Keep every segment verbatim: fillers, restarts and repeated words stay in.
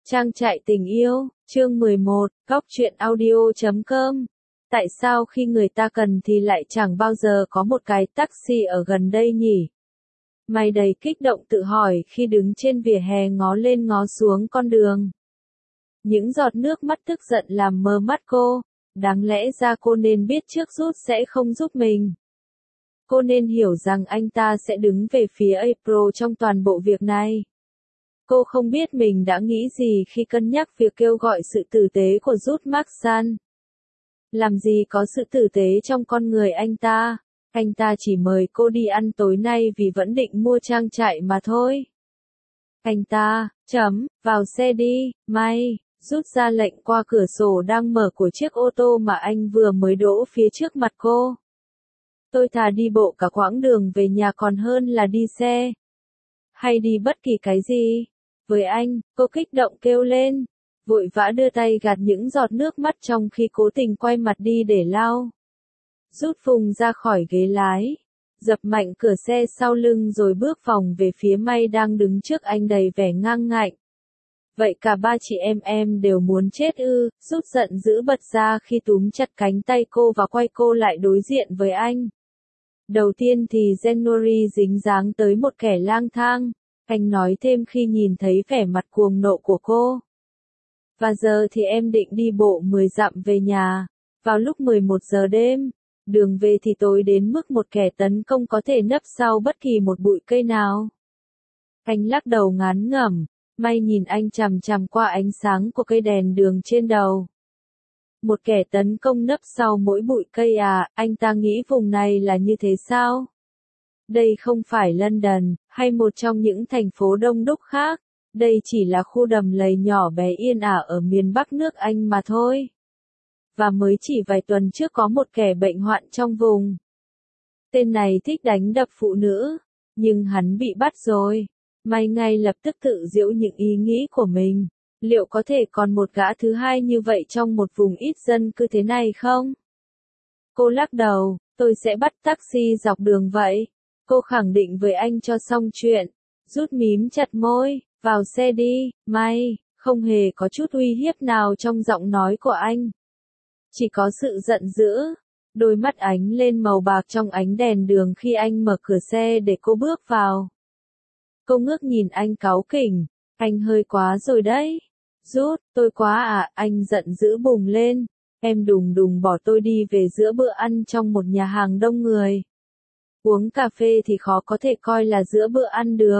Trang trại tình yêu, chương mười một, góc truyện audio chấm com. Tại sao khi người ta cần thì lại chẳng bao giờ có một cái taxi ở gần đây nhỉ? Mai đầy kích động tự hỏi khi đứng trên vỉa hè ngó lên ngó xuống con đường. Những giọt nước mắt tức giận làm mờ mắt cô, đáng lẽ ra cô nên biết trước Rút sẽ không giúp mình. Cô nên hiểu rằng anh ta sẽ đứng về phía April trong toàn bộ việc này. Cô không biết mình đã nghĩ gì khi cân nhắc việc kêu gọi sự tử tế của Rút Marksan. Làm gì có sự tử tế trong con người anh ta, anh ta chỉ mời cô đi ăn tối nay vì vẫn định mua trang trại mà thôi. Anh ta, chấm, vào xe đi, May, Rút ra lệnh qua cửa sổ đang mở của chiếc ô tô mà anh vừa mới đỗ phía trước mặt cô. Tôi thà đi bộ cả quãng đường về nhà còn hơn là đi xe. Hay đi bất kỳ cái gì. Với anh, cô kích động kêu lên, vội vã đưa tay gạt những giọt nước mắt trong khi cố tình quay mặt đi để lau. Rút phùng ra khỏi ghế lái, dập mạnh cửa xe sau lưng rồi bước vòng về phía May đang đứng trước anh đầy vẻ ngang ngạnh. Vậy cả ba chị em em đều muốn chết ư? Rút giận dữ bật ra khi túm chặt cánh tay cô và quay cô lại đối diện với anh. Đầu tiên thì January dính dáng tới một kẻ lang thang. Anh nói thêm khi nhìn thấy vẻ mặt cuồng nộ của cô. Và giờ thì em định đi bộ mười dặm về nhà, vào lúc mười một giờ đêm, đường về thì tối đến mức một kẻ tấn công có thể nấp sau bất kỳ một bụi cây nào. Anh lắc đầu ngán ngẩm, May nhìn anh chằm chằm qua ánh sáng của cây đèn đường trên đầu. Một kẻ tấn công nấp sau mỗi bụi cây à, anh ta nghĩ vùng này là như thế sao? Đây không phải London, hay một trong những thành phố đông đúc khác, đây chỉ là khu đầm lầy nhỏ bé yên ả ở miền Bắc nước Anh mà thôi. Và mới chỉ vài tuần trước có một kẻ bệnh hoạn trong vùng. Tên này thích đánh đập phụ nữ, nhưng hắn bị bắt rồi. May ngay lập tức tự giễu những ý nghĩ của mình, liệu có thể còn một gã thứ hai như vậy trong một vùng ít dân cư thế này không? Cô lắc đầu, tôi sẽ bắt taxi dọc đường vậy. Cô khẳng định với anh cho xong chuyện. Rút mím chặt môi, vào xe đi, May, không hề có chút uy hiếp nào trong giọng nói của anh. Chỉ có sự giận dữ, đôi mắt ánh lên màu bạc trong ánh đèn đường khi anh mở cửa xe để cô bước vào. Cô ngước nhìn anh cáu kỉnh, anh hơi quá rồi đấy. Rút, tôi quá à, anh giận dữ bùng lên, em đùng đùng bỏ tôi đi về giữa bữa ăn trong một nhà hàng đông người. Uống cà phê thì khó có thể coi là giữa bữa ăn được.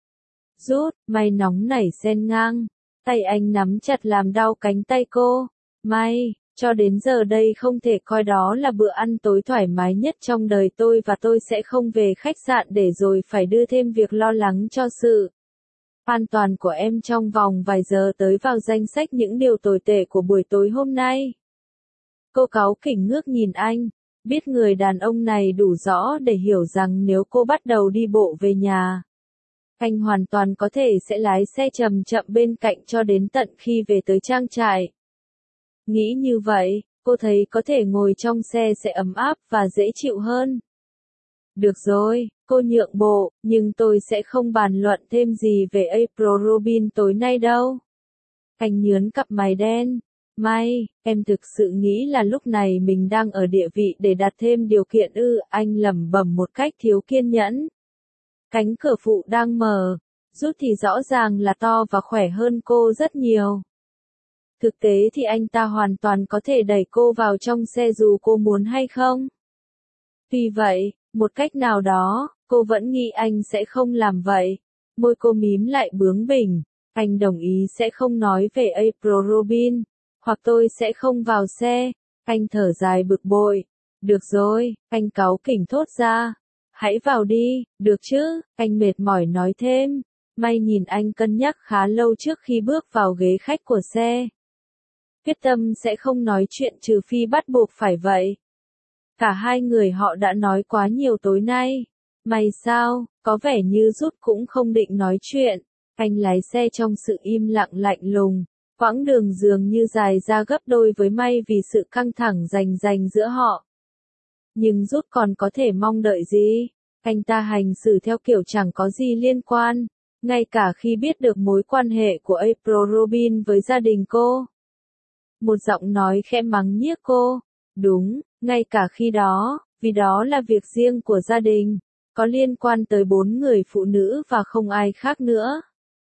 Rút, May nóng nảy xen ngang. Tay anh nắm chặt làm đau cánh tay cô. May, cho đến giờ đây không thể coi đó là bữa ăn tối thoải mái nhất trong đời tôi và tôi sẽ không về khách sạn để rồi phải đưa thêm việc lo lắng cho sự an toàn của em trong vòng vài giờ tới vào danh sách những điều tồi tệ của buổi tối hôm nay. Cô cáu kỉnh ngước nhìn anh. Biết người đàn ông này đủ rõ để hiểu rằng nếu cô bắt đầu đi bộ về nhà, anh hoàn toàn có thể sẽ lái xe chậm chậm bên cạnh cho đến tận khi về tới trang trại. Nghĩ như vậy, cô thấy có thể ngồi trong xe sẽ ấm áp và dễ chịu hơn. Được rồi, cô nhượng bộ, nhưng tôi sẽ không bàn luận thêm gì về April Robin tối nay đâu. Anh nhướng cặp mày đen. May, em thực sự nghĩ là lúc này mình đang ở địa vị để đặt thêm điều kiện ư, anh lẩm bẩm một cách thiếu kiên nhẫn. Cánh cửa phụ đang mở, Rút thì rõ ràng là to và khỏe hơn cô rất nhiều. Thực tế thì anh ta hoàn toàn có thể đẩy cô vào trong xe dù cô muốn hay không. Tuy vậy, một cách nào đó, cô vẫn nghĩ anh sẽ không làm vậy. Môi cô mím lại bướng bỉnh, anh đồng ý sẽ không nói về April Robin. Hoặc tôi sẽ không vào xe. Anh thở dài bực bội. Được rồi, anh cáu kỉnh thốt ra. Hãy vào đi, được chứ, anh mệt mỏi nói thêm. May nhìn anh cân nhắc khá lâu trước khi bước vào ghế khách của xe. Quyết tâm sẽ không nói chuyện trừ phi bắt buộc phải vậy. Cả hai người họ đã nói quá nhiều tối nay. May sao, có vẻ như Rút cũng không định nói chuyện. Anh lái xe trong sự im lặng lạnh lùng. Quãng đường dường như dài ra gấp đôi với May vì sự căng thẳng rành rành giữa họ. Nhưng Rút còn có thể mong đợi gì? Anh ta hành xử theo kiểu chẳng có gì liên quan. Ngay cả khi biết được mối quan hệ của April Robin với gia đình cô. Một giọng nói khẽ mắng nhiếc cô. Đúng, ngay cả khi đó, vì đó là việc riêng của gia đình, có liên quan tới bốn người phụ nữ và không ai khác nữa.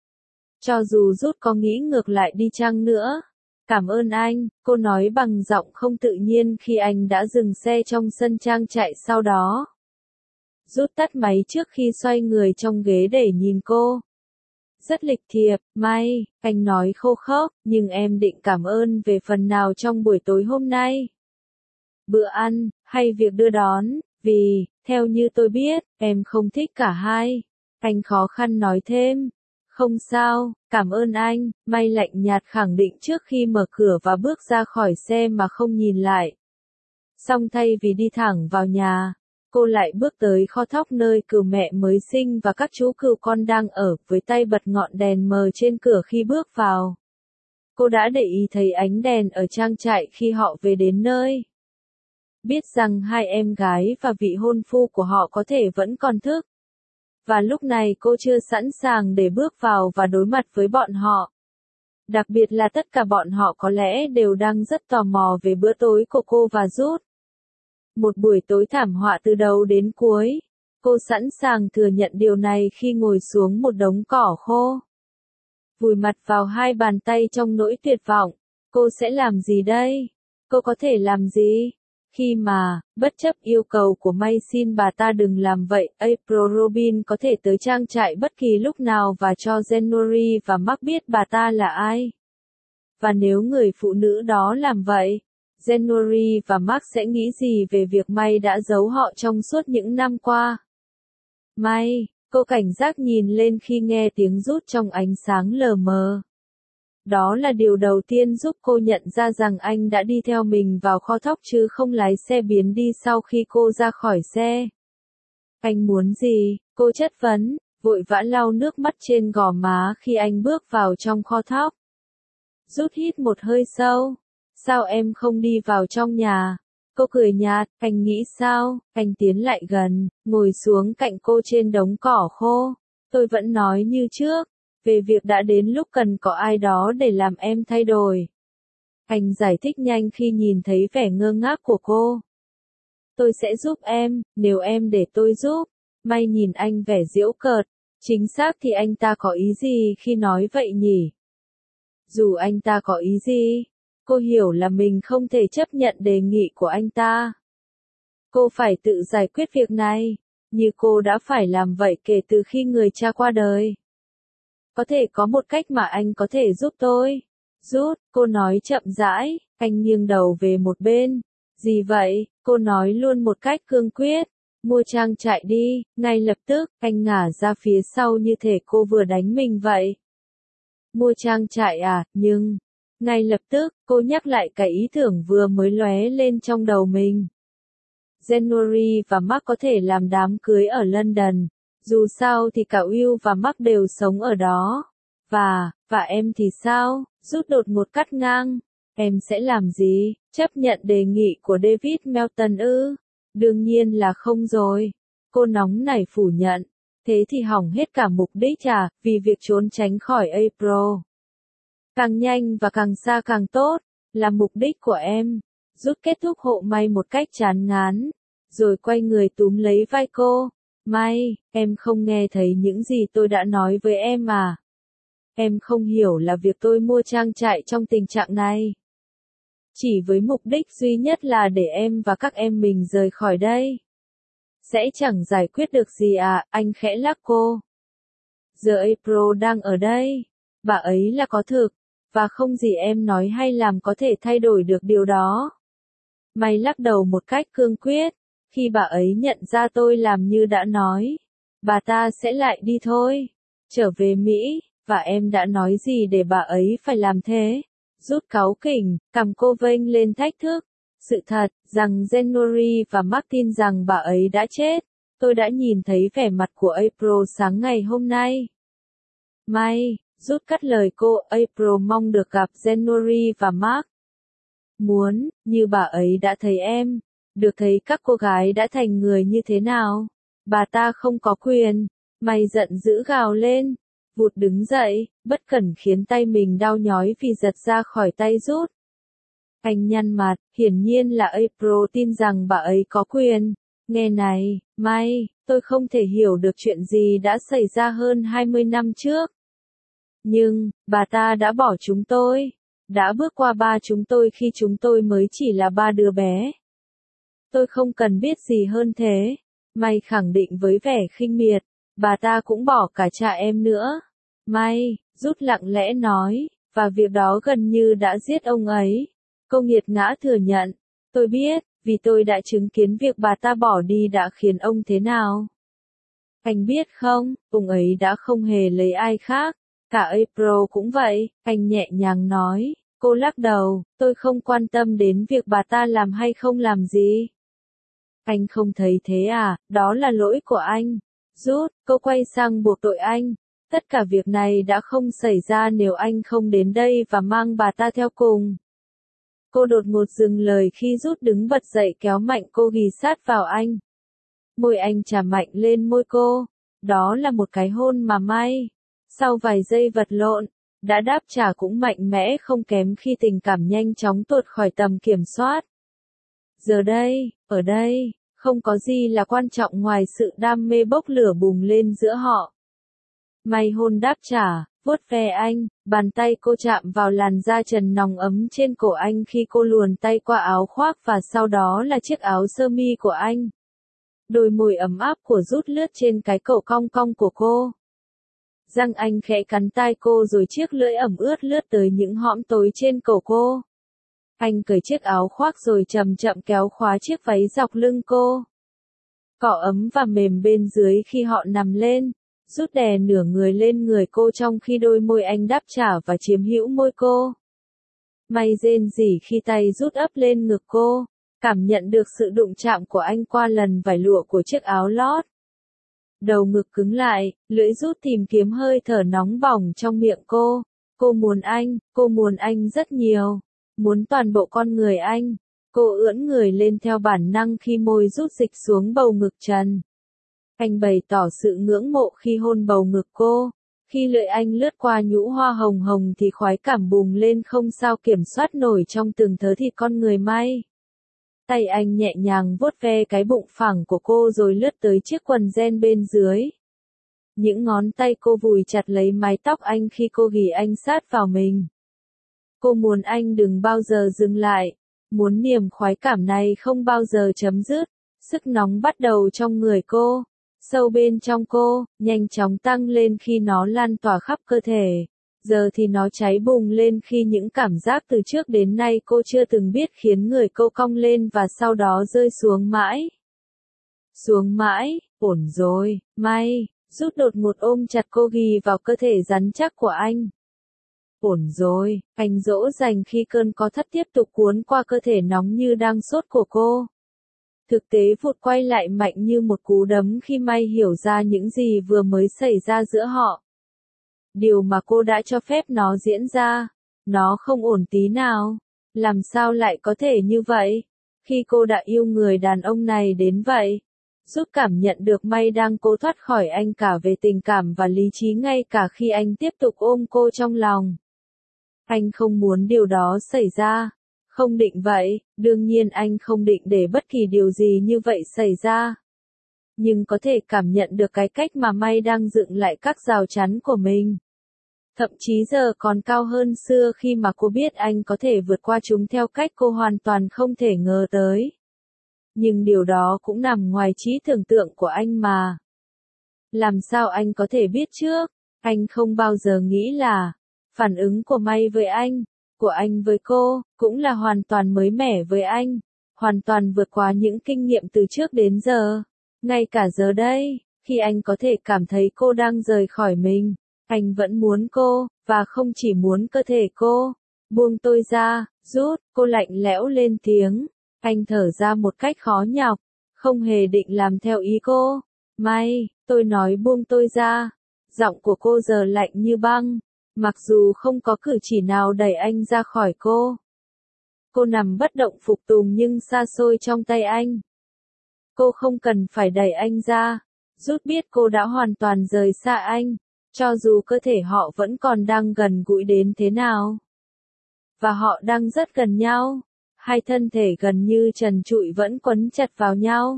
Cho dù Rút có nghĩ ngược lại đi chăng nữa. Cảm ơn anh, cô nói bằng giọng không tự nhiên khi anh đã dừng xe trong sân trang trại sau đó. Rút tắt máy trước khi xoay người trong ghế để nhìn cô. Rất lịch thiệp, may, anh nói khô khốc, nhưng em định cảm ơn về phần nào trong buổi tối hôm nay? Bữa ăn, hay việc đưa đón, vì, theo như tôi biết, em không thích cả hai. Anh khó khăn nói thêm. Không sao, cảm ơn anh, May lạnh nhạt khẳng định trước khi mở cửa và bước ra khỏi xe mà không nhìn lại. Xong thay vì đi thẳng vào nhà, cô lại bước tới kho thóc nơi cừu mẹ mới sinh và các chú cừu con đang ở, với tay bật ngọn đèn mờ trên cửa khi bước vào. Cô đã để ý thấy ánh đèn ở trang trại khi họ về đến nơi. Biết rằng hai em gái và vị hôn phu của họ có thể vẫn còn thức. Và lúc này cô chưa sẵn sàng để bước vào và đối mặt với bọn họ. Đặc biệt là tất cả bọn họ có lẽ đều đang rất tò mò về bữa tối của cô và Rút. Một buổi tối thảm họa từ đầu đến cuối. Cô sẵn sàng thừa nhận điều này khi ngồi xuống một đống cỏ khô. Vùi mặt vào hai bàn tay trong nỗi tuyệt vọng. Cô sẽ làm gì đây? Cô có thể làm gì? Khi mà, bất chấp yêu cầu của May xin bà ta đừng làm vậy, April Robin có thể tới trang trại bất kỳ lúc nào và cho January và Mark biết bà ta là ai. Và nếu người phụ nữ đó làm vậy, January và Mark sẽ nghĩ gì về việc May đã giấu họ trong suốt những năm qua? May, cô cảnh giác nhìn lên khi nghe tiếng Rút trong ánh sáng lờ mờ. Đó là điều đầu tiên giúp cô nhận ra rằng anh đã đi theo mình vào kho thóc chứ không lái xe biến đi sau khi cô ra khỏi xe. Anh muốn gì? Cô chất vấn, vội vã lau nước mắt trên gò má khi anh bước vào trong kho thóc. Rút hít một hơi sâu. Sao em không đi vào trong nhà? Cô cười nhạt, anh nghĩ sao? Anh tiến lại gần, ngồi xuống cạnh cô trên đống cỏ khô. Tôi vẫn nói như trước. Về việc đã đến lúc cần có ai đó để làm em thay đổi. Anh giải thích nhanh khi nhìn thấy vẻ ngơ ngác của cô. Tôi sẽ giúp em, nếu em để tôi giúp. May nhìn anh vẻ giễu cợt. Chính xác thì anh ta có ý gì khi nói vậy nhỉ? Dù anh ta có ý gì, cô hiểu là mình không thể chấp nhận đề nghị của anh ta. Cô phải tự giải quyết việc này, như cô đã phải làm vậy kể từ khi người cha qua đời. Có thể có một cách mà anh có thể giúp tôi. Rút, cô nói chậm rãi, anh nghiêng đầu về một bên. Gì vậy? Cô nói luôn một cách cương quyết. Mua trang trại đi, ngay lập tức, anh ngả ra phía sau như thể cô vừa đánh mình vậy. Mua trang trại à, nhưng... Ngay lập tức, cô nhắc lại cái ý tưởng vừa mới lóe lên trong đầu mình. January và Mark có thể làm đám cưới ở London. Dù sao thì cả Will và Mark đều sống ở đó. Và, và em thì sao? Rút đột ngột cắt ngang. Em sẽ làm gì? Chấp nhận đề nghị của David Melton ư? Đương nhiên là không rồi. Cô nóng nảy phủ nhận. Thế thì hỏng hết cả mục đích à, vì việc trốn tránh khỏi April. Càng nhanh và càng xa càng tốt, là mục đích của em. Rút kết thúc hộ May một cách chán ngán, rồi quay người túm lấy vai cô. May, em không nghe thấy những gì tôi đã nói với em à? Em không hiểu là việc tôi mua trang trại trong tình trạng này. Chỉ với mục đích duy nhất là để em và các em mình rời khỏi đây. Sẽ chẳng giải quyết được gì à, anh khẽ lắc cô. Giờ April đang ở đây. Bà ấy là có thực. Và không gì em nói hay làm có thể thay đổi được điều đó. May lắc đầu một cách cương quyết. Khi bà ấy nhận ra tôi làm như đã nói, bà ta sẽ lại đi thôi. Trở về Mỹ, và em đã nói gì để bà ấy phải làm thế? Rút cáu kỉnh, cằm cô vênh lên thách thức. Sự thật, rằng January và Martin rằng bà ấy đã chết. Tôi đã nhìn thấy vẻ mặt của April sáng ngày hôm nay. May, rút cắt lời cô, April mong được gặp January và Mark. Muốn, như bà ấy đã thấy em, được thấy các cô gái đã thành người như thế nào. Bà ta không có quyền. May giận dữ gào lên. vụt đứng dậy, bất cẩn khiến tay mình đau nhói vì giật ra khỏi tay rút. Anh nhăn mặt, hiển nhiên là April tin rằng bà ấy có quyền. Nghe này, May, tôi không thể hiểu được chuyện gì đã xảy ra hơn hai mươi năm trước. Nhưng, bà ta đã bỏ chúng tôi, đã bước qua ba chúng tôi khi chúng tôi mới chỉ là ba đứa bé. Tôi không cần biết gì hơn thế. May khẳng định với vẻ khinh miệt, bà ta cũng bỏ cả cha em nữa. May, rút lặng lẽ nói, và việc đó gần như đã giết ông ấy. Cô nghiệt ngã thừa nhận, tôi biết, vì tôi đã chứng kiến việc bà ta bỏ đi đã khiến ông thế nào. Anh biết không, ông ấy đã không hề lấy ai khác, cả April cũng vậy, anh nhẹ nhàng nói. Cô lắc đầu, tôi không quan tâm đến việc bà ta làm hay không làm gì. Anh không thấy thế à, đó là lỗi của anh. Rút, cô quay sang buộc tội anh. Tất cả việc này đã không xảy ra nếu anh không đến đây và mang bà ta theo cùng. Cô đột ngột dừng lời khi Rút đứng bật dậy kéo mạnh cô ghì sát vào anh. Môi anh chà mạnh lên môi cô. Đó là một cái hôn mà May, sau vài giây vật lộn, đã đáp trả cũng mạnh mẽ không kém khi tình cảm nhanh chóng tuột khỏi tầm kiểm soát. Giờ đây, ở đây, không có gì là quan trọng ngoài sự đam mê bốc lửa bùng lên giữa họ. May hôn đáp trả, vuốt ve anh, bàn tay cô chạm vào làn da trần nóng ấm trên cổ anh khi cô luồn tay qua áo khoác và sau đó là chiếc áo sơ mi của anh. Đôi môi ấm áp của Rút lướt trên cái cổ cong cong của cô. Răng anh khẽ cắn tai cô rồi chiếc lưỡi ẩm ướt lướt tới những hõm tối trên cổ cô. Anh cởi chiếc áo khoác rồi chậm chậm kéo khóa chiếc váy dọc lưng cô. Cỏ ấm và mềm bên dưới khi họ nằm lên. Rút đè nửa người lên người cô trong khi đôi môi anh đáp trả và chiếm hữu môi cô. May rên rỉ khi tay Rút ấp lên ngực cô, cảm nhận được sự đụng chạm của anh qua lần vải lụa của chiếc áo lót. Đầu ngực cứng lại, lưỡi Rút tìm kiếm hơi thở nóng bỏng trong miệng cô. Cô muốn anh, cô muốn anh rất nhiều. Muốn toàn bộ con người anh. Cô ưỡn người lên theo bản năng khi môi Rút dịch xuống bầu ngực trần. Anh bày tỏ sự ngưỡng mộ khi hôn bầu ngực cô. Khi lưỡi anh lướt qua nhũ hoa hồng hồng thì khoái cảm bùng lên không sao kiểm soát nổi trong từng thớ thịt con người May. Tay anh nhẹ nhàng vuốt ve cái bụng phẳng của cô rồi lướt tới chiếc quần jean bên dưới. Những ngón tay cô vùi chặt lấy mái tóc anh khi cô ghì anh sát vào mình. Cô muốn anh đừng bao giờ dừng lại. Muốn niềm khoái cảm này không bao giờ chấm dứt. Sức nóng bắt đầu trong người cô. Sâu bên trong cô, nhanh chóng tăng lên khi nó lan tỏa khắp cơ thể. Giờ thì nó cháy bùng lên khi những cảm giác từ trước đến nay cô chưa từng biết khiến người cô cong lên và sau đó rơi xuống mãi. Xuống mãi, ổn rồi, May, Rút đột ngột ôm chặt cô ghì vào cơ thể rắn chắc của anh. Ổn rồi, anh dỗ dành khi cơn có thắt tiếp tục cuốn qua cơ thể nóng như đang sốt của cô. Thực tế vụt quay lại mạnh như một cú đấm khi May hiểu ra những gì vừa mới xảy ra giữa họ. Điều mà cô đã cho phép nó diễn ra, nó không ổn tí nào. Làm sao lại có thể như vậy? Khi cô đã yêu người đàn ông này đến vậy, Rút cảm nhận được May đang cố thoát khỏi anh cả về tình cảm và lý trí ngay cả khi anh tiếp tục ôm cô trong lòng. Anh không muốn điều đó xảy ra. Không định vậy, đương nhiên anh không định để bất kỳ điều gì như vậy xảy ra. Nhưng có thể cảm nhận được cái cách mà May đang dựng lại các rào chắn của mình. Thậm chí giờ còn cao hơn xưa khi mà cô biết anh có thể vượt qua chúng theo cách cô hoàn toàn không thể ngờ tới. Nhưng điều đó cũng nằm ngoài trí tưởng tượng của anh mà. Làm sao anh có thể biết trước? Anh không bao giờ nghĩ là phản ứng của May với anh, của anh với cô, cũng là hoàn toàn mới mẻ với anh, hoàn toàn vượt qua những kinh nghiệm từ trước đến giờ. Ngay cả giờ đây, khi anh có thể cảm thấy cô đang rời khỏi mình, anh vẫn muốn cô, và không chỉ muốn cơ thể cô. Buông tôi ra, Rút, cô lạnh lẽo lên tiếng. Anh thở ra một cách khó nhọc, không hề định làm theo ý cô. May, tôi nói buông tôi ra. Giọng của cô giờ lạnh như băng. Mặc dù không có cử chỉ nào đẩy anh ra khỏi cô. Cô nằm bất động phục tùng nhưng xa xôi trong tay anh. Cô không cần phải đẩy anh ra. Rút biết cô đã hoàn toàn rời xa anh. Cho dù cơ thể họ vẫn còn đang gần gũi đến thế nào. Và họ đang rất gần nhau. Hai thân thể gần như trần trụi vẫn quấn chặt vào nhau.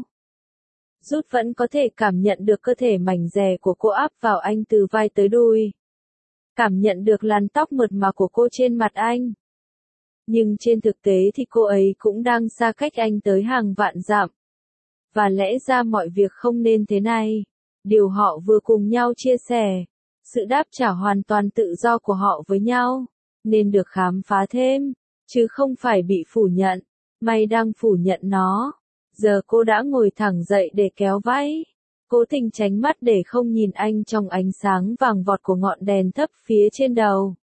Rút vẫn có thể cảm nhận được cơ thể mảnh dè của cô áp vào anh từ vai tới đùi. Cảm nhận được làn tóc mượt mà của cô trên mặt anh. Nhưng trên thực tế thì cô ấy cũng đang xa cách anh tới hàng vạn dặm. Và lẽ ra mọi việc không nên thế này. Điều họ vừa cùng nhau chia sẻ. Sự đáp trả hoàn toàn tự do của họ với nhau. Nên được khám phá thêm. Chứ không phải bị phủ nhận. May đang phủ nhận nó. Giờ cô đã ngồi thẳng dậy để kéo váy. Cố tình tránh mắt để không nhìn anh trong ánh sáng vàng vọt của ngọn đèn thấp phía trên đầu.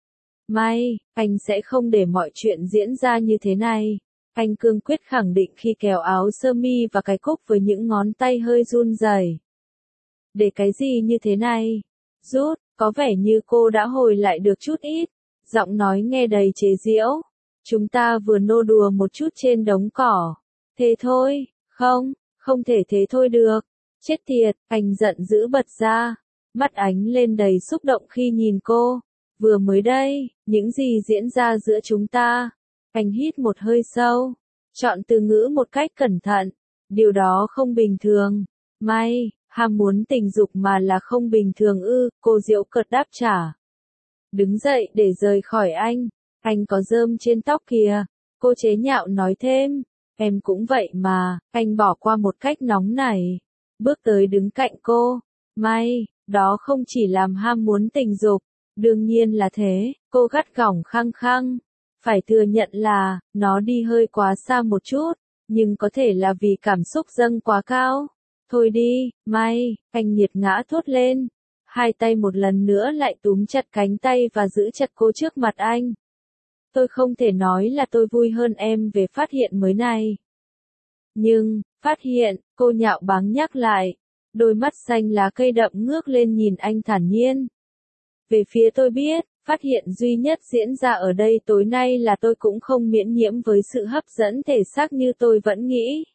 May, anh sẽ không để mọi chuyện diễn ra như thế này. Anh cương quyết khẳng định khi kéo áo sơ mi và cái cúc với những ngón tay hơi run rẩy. Để cái gì như thế này? Rút, có vẻ như cô đã hồi lại được chút ít. Giọng nói nghe đầy chế giễu. Chúng ta vừa nô đùa một chút trên đống cỏ. Thế thôi, không, không thể thế thôi được. Chết tiệt, anh giận dữ bật ra. Mắt ánh lên đầy xúc động khi nhìn cô. Vừa mới đây, những gì diễn ra giữa chúng ta. Anh hít một hơi sâu. Chọn từ ngữ một cách cẩn thận. Điều đó không bình thường. May, ham muốn tình dục mà là không bình thường ư, cô giễu cợt đáp trả. Đứng dậy để rời khỏi anh. Anh có rơm trên tóc kìa. Cô chế nhạo nói thêm. Em cũng vậy mà, anh bỏ qua một cách nóng nảy. Bước tới đứng cạnh cô. May, đó không chỉ làm ham muốn tình dục. Đương nhiên là thế, cô gắt gỏng khăng khăng. Phải thừa nhận là, nó đi hơi quá xa một chút. Nhưng có thể là vì cảm xúc dâng quá cao. Thôi đi, May, anh nhiệt ngã thốt lên. Hai tay một lần nữa lại túm chặt cánh tay và giữ chặt cô trước mặt anh. Tôi không thể nói là tôi vui hơn em về phát hiện mới này. Nhưng, phát hiện, cô nhạo báng nhắc lại. Đôi mắt xanh lá cây đậm ngước lên nhìn anh thản nhiên. Về phía tôi biết, phát hiện duy nhất diễn ra ở đây tối nay là tôi cũng không miễn nhiễm với sự hấp dẫn thể xác như tôi vẫn nghĩ.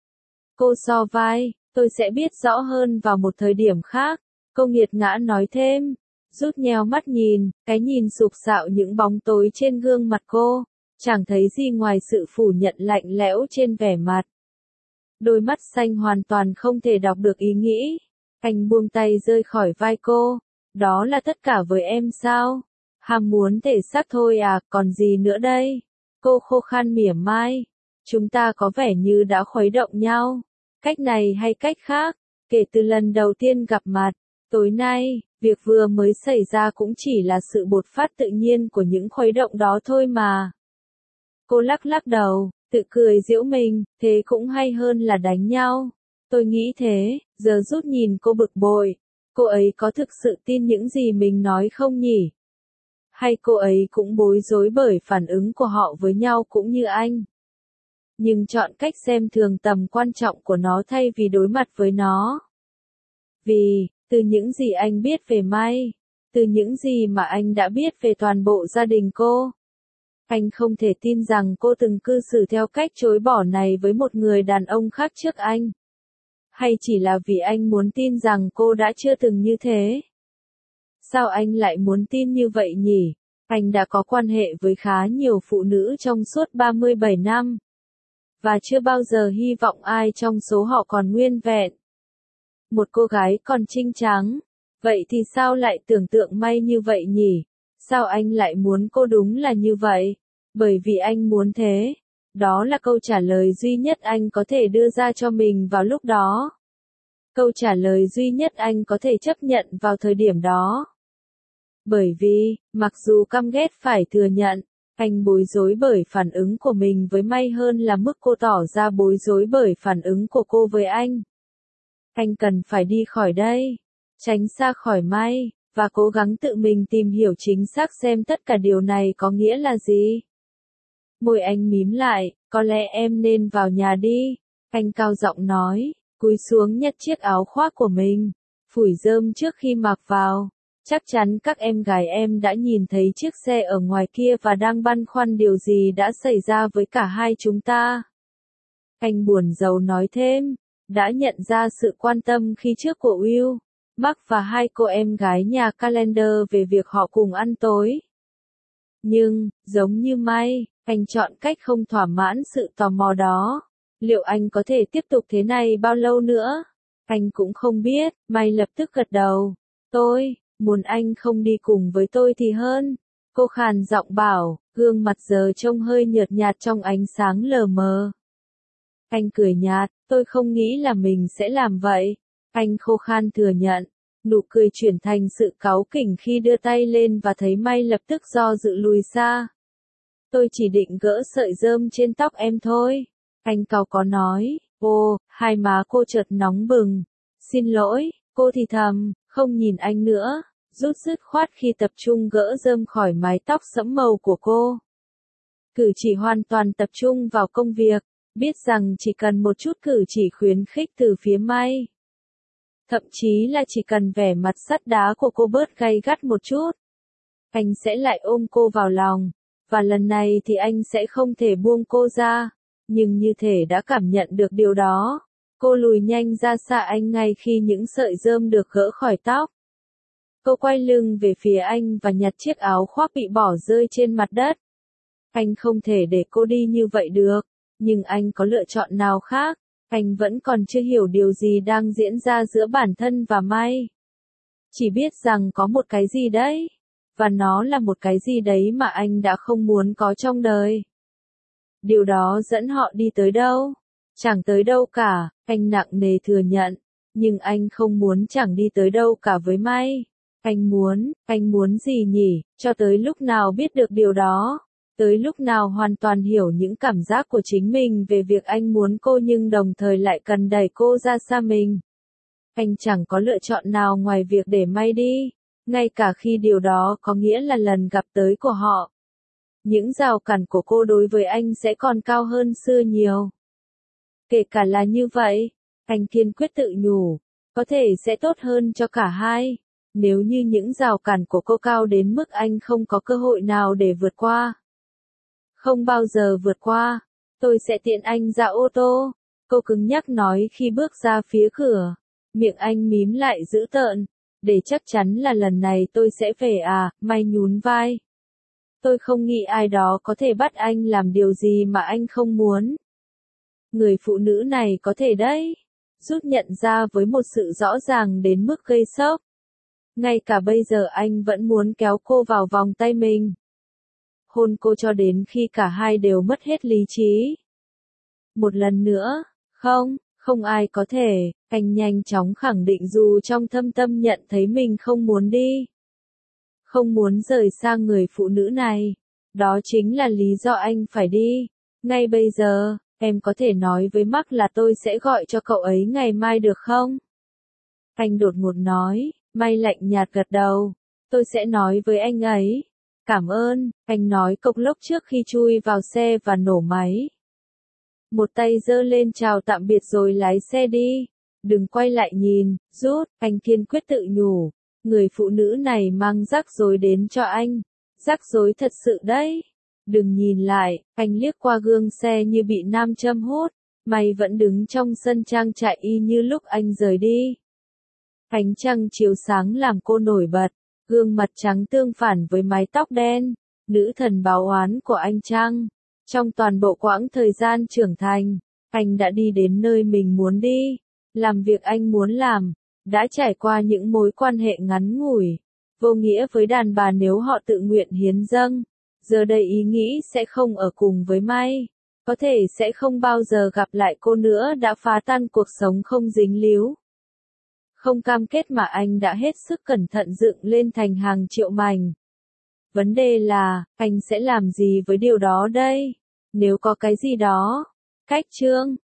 Cô so vai, tôi sẽ biết rõ hơn vào một thời điểm khác. Cô nghiệt ngã nói thêm. Rút nheo mắt nhìn, cái nhìn sục sạo những bóng tối trên gương mặt cô. Chẳng thấy gì ngoài sự phủ nhận lạnh lẽo trên vẻ mặt. Đôi mắt xanh hoàn toàn không thể đọc được ý nghĩ. Anh buông tay rơi khỏi vai cô. Đó là tất cả với em sao? Ham muốn thể xác thôi à, còn gì nữa đây? Cô khô khan mỉa mai. Chúng ta có vẻ như đã khuấy động nhau. Cách này hay cách khác, kể từ lần đầu tiên gặp mặt. Tối nay, việc vừa mới xảy ra cũng chỉ là sự bột phát tự nhiên của những khuấy động đó thôi mà. Cô lắc lắc đầu, tự cười giễu mình, thế cũng hay hơn là đánh nhau. Tôi nghĩ thế, giờ Rút nhìn cô bực bội. Cô ấy có thực sự tin những gì mình nói không nhỉ? Hay cô ấy cũng bối rối bởi phản ứng của họ với nhau cũng như anh? Nhưng chọn cách xem thường tầm quan trọng của nó thay vì đối mặt với nó. Vì, từ những gì anh biết về May, từ những gì mà anh đã biết về toàn bộ gia đình cô, anh không thể tin rằng cô từng cư xử theo cách chối bỏ này với một người đàn ông khác trước anh. Hay chỉ là vì anh muốn tin rằng cô đã chưa từng như thế? Sao anh lại muốn tin như vậy nhỉ? Anh đã có quan hệ với khá nhiều phụ nữ trong suốt ba mươi bảy năm. Và chưa bao giờ hy vọng ai trong số họ còn nguyên vẹn. Một cô gái còn trinh trắng. Vậy thì sao lại tưởng tượng May như vậy nhỉ? Sao anh lại muốn cô đúng là như vậy? Bởi vì anh muốn thế. Đó là câu trả lời duy nhất anh có thể đưa ra cho mình vào lúc đó. Câu trả lời duy nhất anh có thể chấp nhận vào thời điểm đó. Bởi vì, mặc dù căm ghét phải thừa nhận, anh bối rối bởi phản ứng của mình với May hơn là mức cô tỏ ra bối rối bởi phản ứng của cô với anh. Anh cần phải đi khỏi đây, tránh xa khỏi May, và cố gắng tự mình tìm hiểu chính xác xem tất cả điều này có nghĩa là gì. Môi anh mím lại, có lẽ em nên vào nhà đi, anh cao giọng nói, cúi xuống nhặt chiếc áo khoác của mình, phủi rơm trước khi mặc vào. Chắc chắn các em gái em đã nhìn thấy chiếc xe ở ngoài kia và đang băn khoăn điều gì đã xảy ra với cả hai chúng ta. Anh buồn rầu nói thêm, đã nhận ra sự quan tâm khi trước của Will. Mark và hai cô em gái nhà Calendar về việc họ cùng ăn tối. Nhưng, giống như May, anh chọn cách không thỏa mãn sự tò mò đó. Liệu anh có thể tiếp tục thế này bao lâu nữa? Anh cũng không biết, May lập tức gật đầu. Tôi, muốn anh không đi cùng với tôi thì hơn. Cô khàn giọng bảo, gương mặt giờ trông hơi nhợt nhạt trong ánh sáng lờ mờ. Anh cười nhạt, tôi không nghĩ là mình sẽ làm vậy. Anh khô khan thừa nhận. Nụ cười chuyển thành sự cáu kỉnh khi đưa tay lên và thấy May lập tức do dự lùi xa. Tôi chỉ định gỡ sợi rơm trên tóc em thôi. Anh cau có nói. Ô, hai má cô chợt nóng bừng. Xin lỗi, cô thì thầm, không nhìn anh nữa, rút dứt khoát khi tập trung gỡ rơm khỏi mái tóc sẫm màu của cô. Cử chỉ hoàn toàn tập trung vào công việc, biết rằng chỉ cần một chút cử chỉ khuyến khích từ phía May. Thậm chí là chỉ cần vẻ mặt sắt đá của cô bớt gay gắt một chút. Anh sẽ lại ôm cô vào lòng, và lần này thì anh sẽ không thể buông cô ra, nhưng như thể đã cảm nhận được điều đó. Cô lùi nhanh ra xa anh ngay khi những sợi rơm được gỡ khỏi tóc. Cô quay lưng về phía anh và nhặt chiếc áo khoác bị bỏ rơi trên mặt đất. Anh không thể để cô đi như vậy được, nhưng anh có lựa chọn nào khác. Anh vẫn còn chưa hiểu điều gì đang diễn ra giữa bản thân và May. Chỉ biết rằng có một cái gì đấy, và nó là một cái gì đấy mà anh đã không muốn có trong đời. Điều đó dẫn họ đi tới đâu? Chẳng tới đâu cả, anh nặng nề thừa nhận, nhưng anh không muốn chẳng đi tới đâu cả với May. Anh muốn, anh muốn gì nhỉ, cho tới lúc nào biết được điều đó, tới lúc nào hoàn toàn hiểu những cảm giác của chính mình về việc anh muốn cô nhưng đồng thời lại cần đẩy cô ra xa mình. Anh chẳng có lựa chọn nào ngoài việc để May đi, ngay cả khi điều đó có nghĩa là lần gặp tới của họ. Những rào cản của cô đối với anh sẽ còn cao hơn xưa nhiều. Kể cả là như vậy, anh kiên quyết tự nhủ, có thể sẽ tốt hơn cho cả hai, nếu như những rào cản của cô cao đến mức anh không có cơ hội nào để vượt qua. Không bao giờ vượt qua, tôi sẽ tiện anh ra ô tô, cô cứng nhắc nói khi bước ra phía cửa, miệng anh mím lại dữ tợn, để chắc chắn là lần này tôi sẽ về à, May nhún vai. Tôi không nghĩ ai đó có thể bắt anh làm điều gì mà anh không muốn. Người phụ nữ này có thể đấy, rút nhận ra với một sự rõ ràng đến mức gây sốc. Ngay cả bây giờ anh vẫn muốn kéo cô vào vòng tay mình. Hôn cô cho đến khi cả hai đều mất hết lý trí. Một lần nữa, không, không ai có thể, anh nhanh chóng khẳng định dù trong thâm tâm nhận thấy mình không muốn đi. Không muốn rời xa người phụ nữ này. Đó chính là lý do anh phải đi. Ngay bây giờ, em có thể nói với Mark là tôi sẽ gọi cho cậu ấy ngày mai được không? Anh đột ngột nói, May lạnh nhạt gật đầu. Tôi sẽ nói với anh ấy. Cảm ơn, anh nói cộc lốc trước khi chui vào xe và nổ máy. Một tay giơ lên chào tạm biệt rồi lái xe đi. Đừng quay lại nhìn, rút, anh kiên quyết tự nhủ. Người phụ nữ này mang rắc rối đến cho anh. Rắc rối thật sự đấy. Đừng nhìn lại, anh liếc qua gương xe như bị nam châm hút. May vẫn đứng trong sân trang trại y như lúc anh rời đi. Ánh trăng chiếu sáng làm cô nổi bật. Gương mặt trắng tương phản với mái tóc đen. Nữ thần báo oán của anh Trăng. Trong toàn bộ quãng thời gian trưởng thành, anh đã đi đến nơi mình muốn đi. Làm việc anh muốn làm. Đã trải qua những mối quan hệ ngắn ngủi, vô nghĩa với đàn bà nếu họ tự nguyện hiến dâng. Giờ đây ý nghĩ sẽ không ở cùng với May. Có thể sẽ không bao giờ gặp lại cô nữa đã phá tan cuộc sống không dính líu. Không cam kết mà anh đã hết sức cẩn thận dựng lên thành hàng triệu mảnh. Vấn đề là, anh sẽ làm gì với điều đó đây? Nếu có cái gì đó. Cách chương